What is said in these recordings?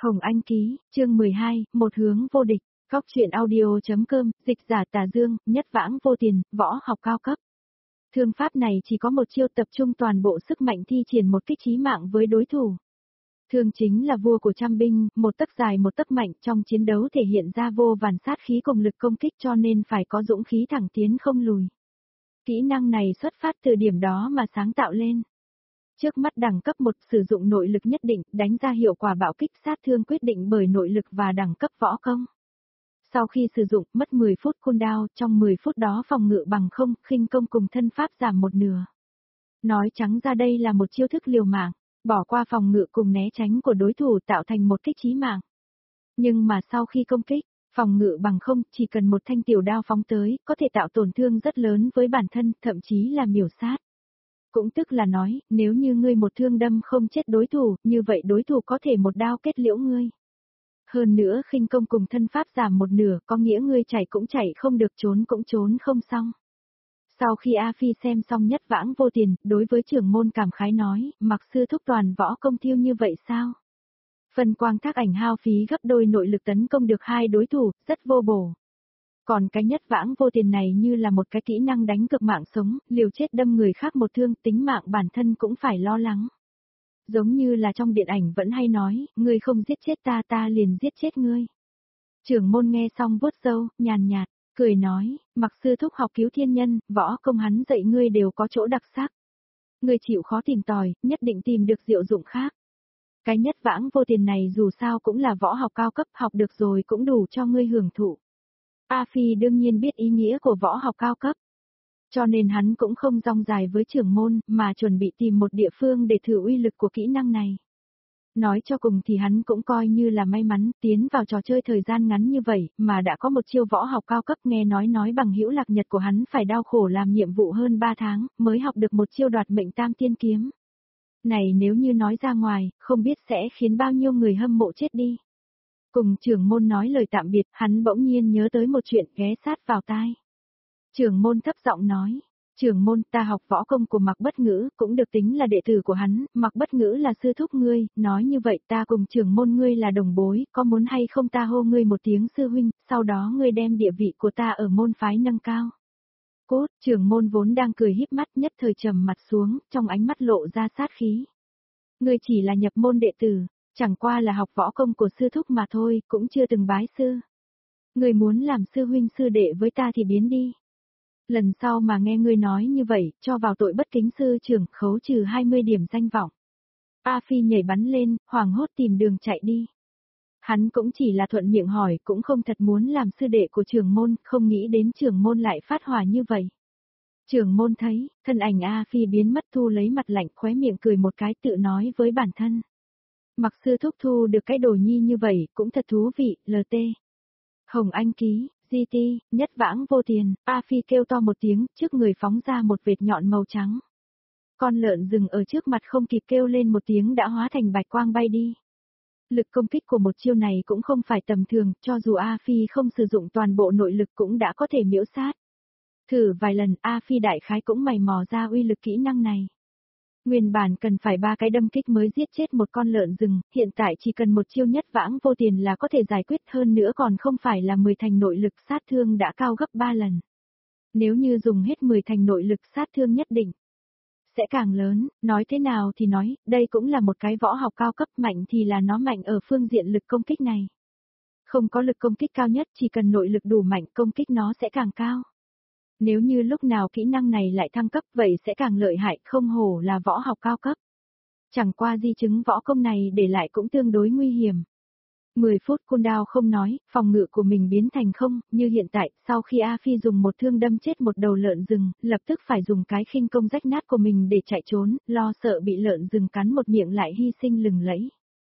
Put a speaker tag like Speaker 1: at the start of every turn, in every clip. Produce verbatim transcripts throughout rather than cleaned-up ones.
Speaker 1: Hồng Anh ký, chương mười hai, một hướng vô địch, góc truyện audio.com, dịch giả Tà Dương, nhất vãng vô tiền, võ học cao cấp. Thương pháp này chỉ có một chiêu tập trung toàn bộ sức mạnh thi triển một kích chí mạng với đối thủ. Thương chính là vua của trăm binh, một tấc dài một tấc mạnh, trong chiến đấu thể hiện ra vô vàn sát khí cùng lực công kích, cho nên phải có dũng khí thẳng tiến không lùi. Kỹ năng này xuất phát từ điểm đó mà sáng tạo lên. Trước mắt đẳng cấp một sử dụng nội lực nhất định, đánh ra hiệu quả bạo kích sát thương quyết định bởi nội lực và đẳng cấp võ công. Sau khi sử dụng, mất mười phút cooldown, trong mười phút đó phòng ngự bằng không, khinh công cùng thân pháp giảm một nửa. Nói trắng ra đây là một chiêu thức liều mạng, bỏ qua phòng ngự cùng né tránh của đối thủ tạo thành một kích chí mạng. Nhưng mà sau khi công kích, phòng ngự bằng không, chỉ cần một thanh tiểu đao phóng tới, có thể tạo tổn thương rất lớn với bản thân, thậm chí là miểu sát. Cũng tức là nói, nếu như ngươi một thương đâm không chết đối thủ, như vậy đối thủ có thể một đao kết liễu ngươi. Hơn nữa khinh công cùng thân pháp giảm một nửa, có nghĩa ngươi chạy cũng chạy không được, trốn cũng trốn không xong. Sau khi A Phi xem xong nhất vãng vô tiền, đối với trưởng môn cảm khái nói, mặc sư thúc toàn võ công thiêu như vậy sao? Phần quang thác ảnh hao phí gấp đôi nội lực tấn công được hai đối thủ, rất vô bổ. Còn cái nhất vãng vô tiền này như là một cái kỹ năng đánh cực mạng sống, liều chết đâm người khác một thương, tính mạng bản thân cũng phải lo lắng. Giống như là trong điện ảnh vẫn hay nói, ngươi không giết chết ta ta liền giết chết ngươi. Trưởng môn nghe xong vuốt râu, nhàn nhạt, cười nói, mặc sư thúc học cứu thiên nhân, võ công hắn dạy ngươi đều có chỗ đặc sắc. Ngươi chịu khó tìm tòi, nhất định tìm được diệu dụng khác. Cái nhất vãng vô tiền này dù sao cũng là võ học cao cấp, học được rồi cũng đủ cho ngươi hưởng thụ. A Phi đương nhiên biết ý nghĩa của võ học cao cấp. Cho nên hắn cũng không rong dài với trưởng môn, mà chuẩn bị tìm một địa phương để thử uy lực của kỹ năng này. Nói cho cùng thì hắn cũng coi như là may mắn, tiến vào trò chơi thời gian ngắn như vậy, mà đã có một chiêu võ học cao cấp. Nghe nói nói bằng hữu lạc nhật của hắn phải đau khổ làm nhiệm vụ hơn ba tháng, mới học được một chiêu đoạt mệnh tam tiên kiếm. Này nếu như nói ra ngoài, không biết sẽ khiến bao nhiêu người hâm mộ chết đi. Cùng trưởng môn nói lời tạm biệt, hắn bỗng nhiên nhớ tới một chuyện ghé sát vào tai. Trưởng môn thấp giọng nói, trưởng môn ta học võ công của Mạc Bất Ngữ, cũng được tính là đệ tử của hắn, Mạc Bất Ngữ là sư thúc ngươi, nói như vậy ta cùng trưởng môn ngươi là đồng bối, có muốn hay không ta hô ngươi một tiếng sư huynh, sau đó ngươi đem địa vị của ta ở môn phái nâng cao. Cốt, trưởng môn vốn đang cười híp mắt nhất thời trầm mặt xuống, trong ánh mắt lộ ra sát khí. Ngươi chỉ là nhập môn đệ tử. Chẳng qua là học võ công của sư thúc mà thôi, cũng chưa từng bái sư. Ngươi muốn làm sư huynh sư đệ với ta thì biến đi. Lần sau mà nghe ngươi nói như vậy, cho vào tội bất kính sư trưởng, khấu trừ hai mươi điểm danh vọng. A Phi nhảy bắn lên, hoảng hốt tìm đường chạy đi. Hắn cũng chỉ là thuận miệng hỏi, cũng không thật muốn làm sư đệ của trưởng môn, không nghĩ đến trưởng môn lại phát hỏa như vậy. Trưởng môn thấy, thân ảnh A Phi biến mất, thu lấy mặt lạnh, khóe miệng cười một cái, tự nói với bản thân. Mặc sư thúc thu được cái đồ nhi như vậy, cũng thật thú vị, lờ tê. Hồng Anh ký, giê tê, nhất vãng vô tiền, A Phi kêu to một tiếng, trước người phóng ra một vệt nhọn màu trắng. Con lợn rừng ở trước mặt không kịp kêu lên một tiếng đã hóa thành bạch quang bay đi. Lực công kích của một chiêu này cũng không phải tầm thường, cho dù A Phi không sử dụng toàn bộ nội lực cũng đã có thể miễu sát. Thử vài lần, A Phi đại khái cũng mày mò ra uy lực kỹ năng này. Nguyên bản cần phải ba cái đâm kích mới giết chết một con lợn rừng, hiện tại chỉ cần một chiêu nhất vãng vô tiền là có thể giải quyết, hơn nữa còn không phải là mười thành nội lực, sát thương đã cao gấp ba lần. Nếu như dùng hết mười thành nội lực, sát thương nhất định sẽ càng lớn, nói thế nào thì nói, đây cũng là một cái võ học cao cấp, mạnh thì là nó mạnh ở phương diện lực công kích này. Không có lực công kích cao nhất, chỉ cần nội lực đủ mạnh, công kích nó sẽ càng cao. Nếu như lúc nào kỹ năng này lại thăng cấp vậy sẽ càng lợi hại, không hổ là võ học cao cấp. Chẳng qua di chứng võ công này để lại cũng tương đối nguy hiểm. mười phút cooldown không nói, phòng ngự của mình biến thành không, như hiện tại, sau khi A Phi dùng một thương đâm chết một đầu lợn rừng, lập tức phải dùng cái khinh công rách nát của mình để chạy trốn, lo sợ bị lợn rừng cắn một miệng lại hy sinh lừng lẫy.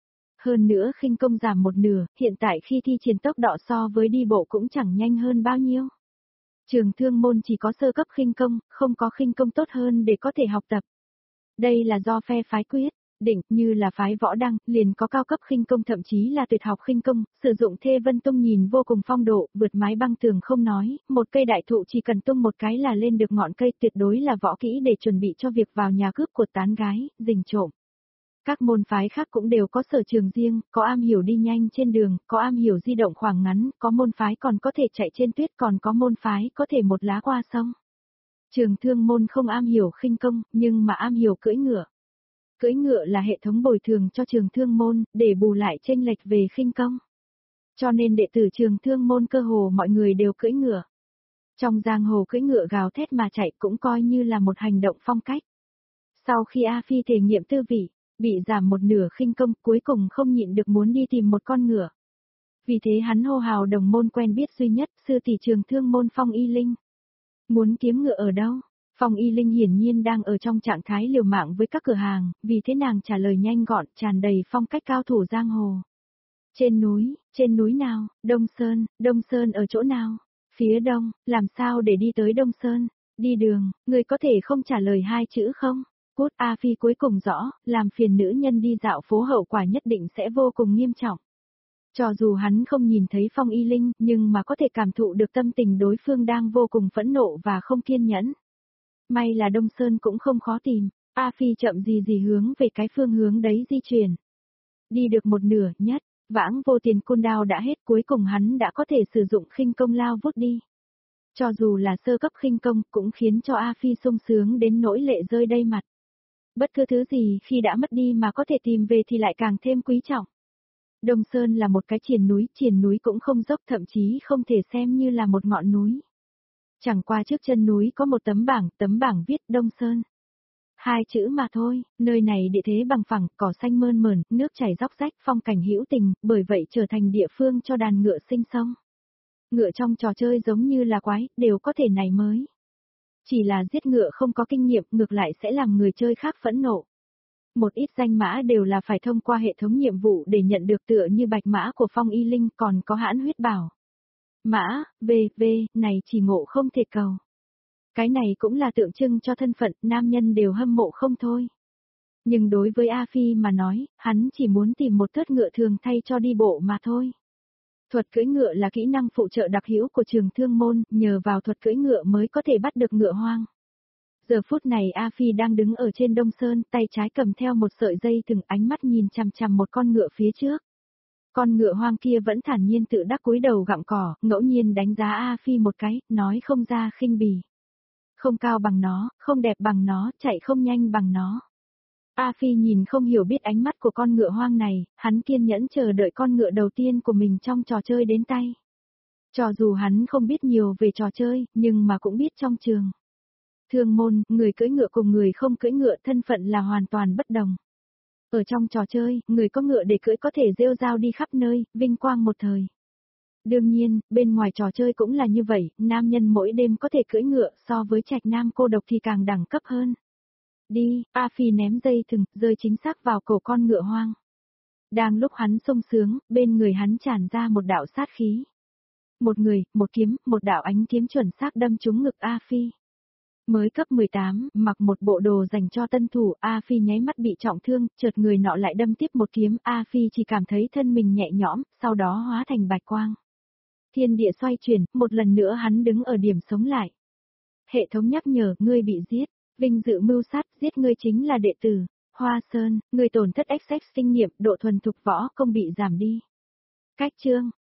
Speaker 1: Hơn nữa khinh công giảm một nửa, hiện tại khi thi triển tốc độ so với đi bộ cũng chẳng nhanh hơn bao nhiêu. Trường thương môn chỉ có sơ cấp khinh công, không có khinh công tốt hơn để có thể học tập. Đây là do phe phái quyết định, như là phái võ đăng, liền có cao cấp khinh công, thậm chí là tuyệt học khinh công, sử dụng Thê Vân Tung nhìn vô cùng phong độ, vượt mái băng tường không nói, một cây đại thụ chỉ cần tung một cái là lên được ngọn cây, tuyệt đối là võ kỹ để chuẩn bị cho việc vào nhà cướp của tán gái, rình trộm. Các môn phái khác cũng đều có sở trường riêng, có am hiểu đi nhanh trên đường, có am hiểu di động khoảng ngắn, có môn phái còn có thể chạy trên tuyết, còn có môn phái có thể một lá qua sông. Trường thương môn không am hiểu khinh công, nhưng mà am hiểu cưỡi ngựa. Cưỡi ngựa là hệ thống bồi thường cho trường thương môn, để bù lại chênh lệch về khinh công. Cho nên đệ tử trường thương môn cơ hồ mọi người đều cưỡi ngựa. Trong giang hồ cưỡi ngựa gào thét mà chạy cũng coi như là một hành động phong cách. Sau khi A Phi thể nghiệm tư vị, bị giảm một nửa khinh công, cuối cùng không nhịn được muốn đi tìm một con ngựa. Vì thế hắn hô hào đồng môn quen biết duy nhất, sư tỷ trường thương môn Phong Y Linh. Muốn kiếm ngựa ở đâu? Phong Y Linh hiển nhiên đang ở trong trạng thái liều mạng với các cửa hàng, vì thế nàng trả lời nhanh gọn, tràn đầy phong cách cao thủ giang hồ. Trên núi, trên núi nào? Đông Sơn, Đông Sơn ở chỗ nào? Phía đông, làm sao để đi tới Đông Sơn? Đi đường, người có thể không trả lời hai chữ không? Cút. A Phi cuối cùng rõ, làm phiền nữ nhân đi dạo phố hậu quả nhất định sẽ vô cùng nghiêm trọng. Cho dù hắn không nhìn thấy Phong Y Linh, nhưng mà có thể cảm thụ được tâm tình đối phương đang vô cùng phẫn nộ và không kiên nhẫn. May là Đông Sơn cũng không khó tìm, A Phi chậm gì gì hướng về cái phương hướng đấy di chuyển. Đi được một nửa, nhất, vãng vô tiền côn đao đã hết, cuối cùng hắn đã có thể sử dụng khinh công lao vút đi. Cho dù là sơ cấp khinh công cũng khiến cho A Phi sung sướng đến nỗi lệ rơi đầy mặt. Bất cứ thứ gì khi đã mất đi mà có thể tìm về thì lại càng thêm quý trọng. Đông Sơn là một cái triền núi, triền núi cũng không dốc, thậm chí không thể xem như là một ngọn núi. Chẳng qua trước chân núi có một tấm bảng, tấm bảng viết Đông Sơn. Hai chữ mà thôi, nơi này địa thế bằng phẳng, cỏ xanh mơn mởn, nước chảy róc rách, phong cảnh hữu tình, bởi vậy trở thành địa phương cho đàn ngựa sinh sống. Ngựa trong trò chơi giống như là quái, đều có thể này mới. Chỉ là giết ngựa không có kinh nghiệm, ngược lại sẽ làm người chơi khác phẫn nộ. Một ít danh mã đều là phải thông qua hệ thống nhiệm vụ để nhận được, tựa như bạch mã của Phong Y Linh, còn có hãn huyết bảo. Mã, về, về, này chỉ ngộ không thể cầu. Cái này cũng là tượng trưng cho thân phận, nam nhân đều hâm mộ không thôi. Nhưng đối với A Phi mà nói, hắn chỉ muốn tìm một thớt ngựa thường thay cho đi bộ mà thôi. Thuật cưỡi ngựa là kỹ năng phụ trợ đặc hữu của trường thương môn, nhờ vào thuật cưỡi ngựa mới có thể bắt được ngựa hoang. Giờ phút này A Phi đang đứng ở trên Đông Sơn, tay trái cầm theo một sợi dây thừng, ánh mắt nhìn chằm chằm một con ngựa phía trước. Con ngựa hoang kia vẫn thản nhiên tự đắc cúi đầu gặm cỏ, ngẫu nhiên đánh giá A Phi một cái, nói không ra khinh bỉ. Không cao bằng nó, không đẹp bằng nó, chạy không nhanh bằng nó. A Phi nhìn không hiểu biết ánh mắt của con ngựa hoang này, hắn kiên nhẫn chờ đợi con ngựa đầu tiên của mình trong trò chơi đến tay. Cho dù hắn không biết nhiều về trò chơi, nhưng mà cũng biết trong trường thương môn, người cưỡi ngựa cùng người không cưỡi ngựa thân phận là hoàn toàn bất đồng. Ở trong trò chơi, người có ngựa để cưỡi có thể rêu rao đi khắp nơi, vinh quang một thời. Đương nhiên, bên ngoài trò chơi cũng là như vậy, nam nhân mỗi đêm có thể cưỡi ngựa, so với trạch nam cô độc thì càng đẳng cấp hơn. Đi, A Phi ném dây thừng, rơi chính xác vào cổ con ngựa hoang. Đang lúc hắn sung sướng, bên người hắn tràn ra một đạo sát khí. Một người, một kiếm, một đạo ánh kiếm chuẩn xác đâm trúng ngực A Phi. Mới cấp mười tám, mặc một bộ đồ dành cho tân thủ, A Phi nháy mắt bị trọng thương, chợt người nọ lại đâm tiếp một kiếm, A Phi chỉ cảm thấy thân mình nhẹ nhõm, sau đó hóa thành bạch quang. Thiên địa xoay chuyển, một lần nữa hắn đứng ở điểm sống lại. Hệ thống nhắc nhở, ngươi bị giết, vinh dự mưu sát, giết ngươi chính là đệ tử, Hoa Sơn, ngươi tổn thất ích xích sinh nghiệm, độ thuần thục võ công bị giảm đi. Cách chương